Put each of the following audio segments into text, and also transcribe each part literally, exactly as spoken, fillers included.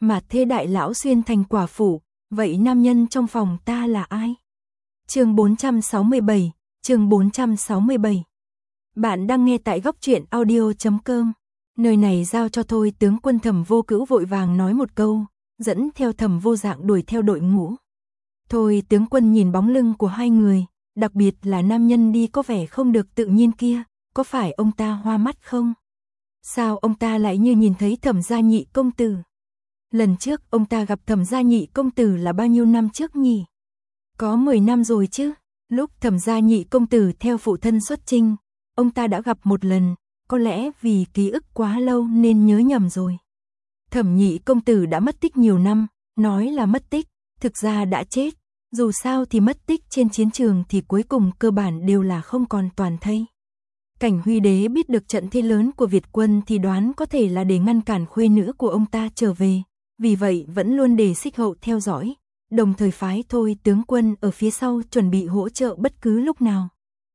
Mà thế đại lão xuyên thành quả phụ, vậy nam nhân trong phòng ta là ai? Chương bốn trăm sáu mươi bảy, chương bốn trăm sáu mươi bảy. Bạn đang nghe tại góc truyện audio chấm com. Nơi này giao cho thôi, tướng quân Thẩm Vô Cữu vội vàng nói một câu, dẫn theo Thẩm Vô Dạng đuổi theo đội ngũ. Thôi tướng quân nhìn bóng lưng của hai người, đặc biệt là nam nhân đi có vẻ không được tự nhiên kia, có phải ông ta hoa mắt không? Sao ông ta lại như nhìn thấy Thẩm gia nhị công tử? Lần trước ông ta gặp Thẩm gia nhị công tử là bao nhiêu năm trước nhỉ? Có mười năm rồi chứ, lúc Thẩm gia nhị công tử theo phụ thân xuất chinh, ông ta đã gặp một lần, có lẽ vì ký ức quá lâu nên nhớ nhầm rồi. Thẩm nhị công tử đã mất tích nhiều năm, nói là mất tích, thực ra đã chết, dù sao thì mất tích trên chiến trường thì cuối cùng cơ bản đều là không còn toàn thây. Cảnh Huy Đế biết được trận thế lớn của Việt quân thì đoán có thể là để ngăn cản khuê nữ của ông ta trở về, vì vậy vẫn luôn để Xích Hậu theo dõi, đồng thời phái thôi tướng quân ở phía sau chuẩn bị hỗ trợ bất cứ lúc nào.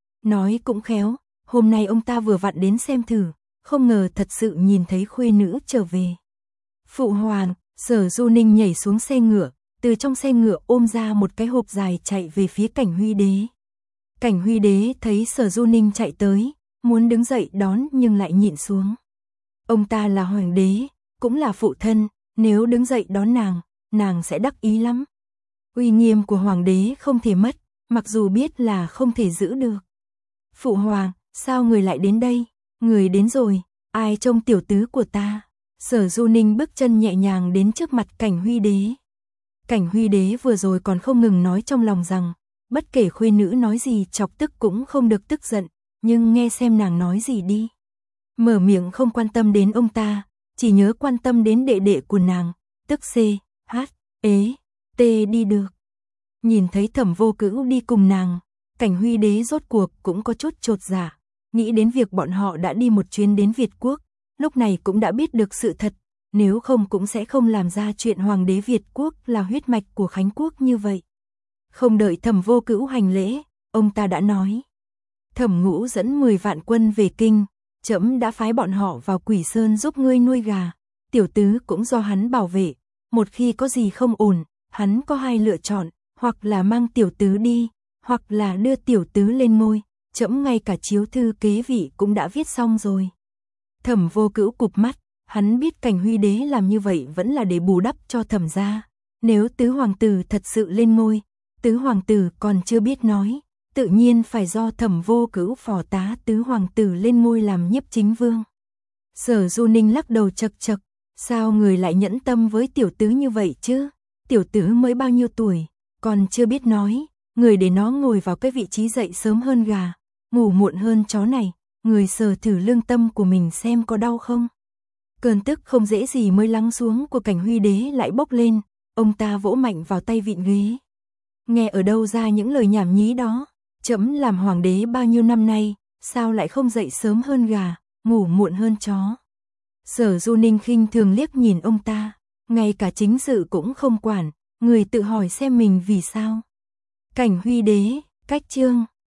Nói cũng khéo, hôm nay ông ta vừa vặn đến xem thử, không ngờ thật sự nhìn thấy khuê nữ trở về. Phụ hoàng, Sở Du Ninh nhảy xuống xe ngựa, từ trong xe ngựa ôm ra một cái hộp dài chạy về phía Cảnh Huy Đế. Cảnh Huy Đế thấy Sở Du Ninh chạy tới, muốn đứng dậy đón nhưng lại nhịn xuống. Ông ta là hoàng đế, cũng là phụ thân, nếu đứng dậy đón nàng, nàng sẽ đắc ý lắm. Uy nghiêm của hoàng đế không thể mất, mặc dù biết là không thể giữ được. Phụ hoàng, sao người lại đến đây? Người đến rồi, ai trông tiểu tứ của ta? Sở Du Ninh bước chân nhẹ nhàng đến trước mặt Cảnh Huy Đế. Cảnh Huy Đế vừa rồi còn không ngừng nói trong lòng rằng, bất kể khuê nữ nói gì chọc tức cũng không được tức giận, nhưng nghe xem nàng nói gì đi. Mở miệng không quan tâm đến ông ta, chỉ nhớ quan tâm đến đệ đệ của nàng, tức C, H, ế, T đi được. Nhìn thấy Thẩm Vô Cữu đi cùng nàng, Cảnh Huy Đế rốt cuộc cũng có chút chột dạ, nghĩ đến việc bọn họ đã đi một chuyến đến Việt Quốc, lúc này cũng đã biết được sự thật, nếu không cũng sẽ không làm ra chuyện hoàng đế Việt Quốc là huyết mạch của Khánh Quốc như vậy. Không đợi Thẩm Vô Cữu hành lễ, ông ta đã nói: Thẩm Ngũ dẫn mười vạn quân về kinh, trẫm đã phái bọn họ vào Quỷ Sơn giúp ngươi nuôi gà, tiểu tứ cũng do hắn bảo vệ, một khi có gì không ổn, hắn có hai lựa chọn, hoặc là mang tiểu tứ đi, hoặc là đưa tiểu tứ lên ngôi, trẫm ngay cả chiếu thư kế vị cũng đã viết xong rồi. Thẩm Vô Cữu cụp mắt, hắn biết Cảnh Huy Đế làm như vậy vẫn là để bù đắp cho Thẩm gia, nếu tứ hoàng tử thật sự lên ngôi, tứ hoàng tử còn chưa biết nói, tự nhiên phải do Thẩm Vô Cữu phò tá tứ hoàng tử lên ngôi làm nhiếp chính vương. Sở Du Ninh lắc đầu chật chật, sao người lại nhẫn tâm với tiểu tứ như vậy chứ? Tiểu tứ mới bao nhiêu tuổi, còn chưa biết nói, người để nó ngồi vào cái vị trí dậy sớm hơn gà, ngủ muộn hơn chó này, người sờ thử lương tâm của mình xem có đau không? Cơn tức không dễ gì mới lắng xuống của Cảnh Huy Đế lại bốc lên, ông ta vỗ mạnh vào tay vịn ghế. Nghe ở đâu ra những lời nhảm nhí đó? Trẫm làm hoàng đế bao nhiêu năm nay, sao lại không dậy sớm hơn gà, ngủ muộn hơn chó? Sở Du Ninh khinh thường liếc nhìn ông ta, ngay cả chính sự cũng không quản, người tự hỏi xem mình vì sao. Cảnh Huy Đế, cách chương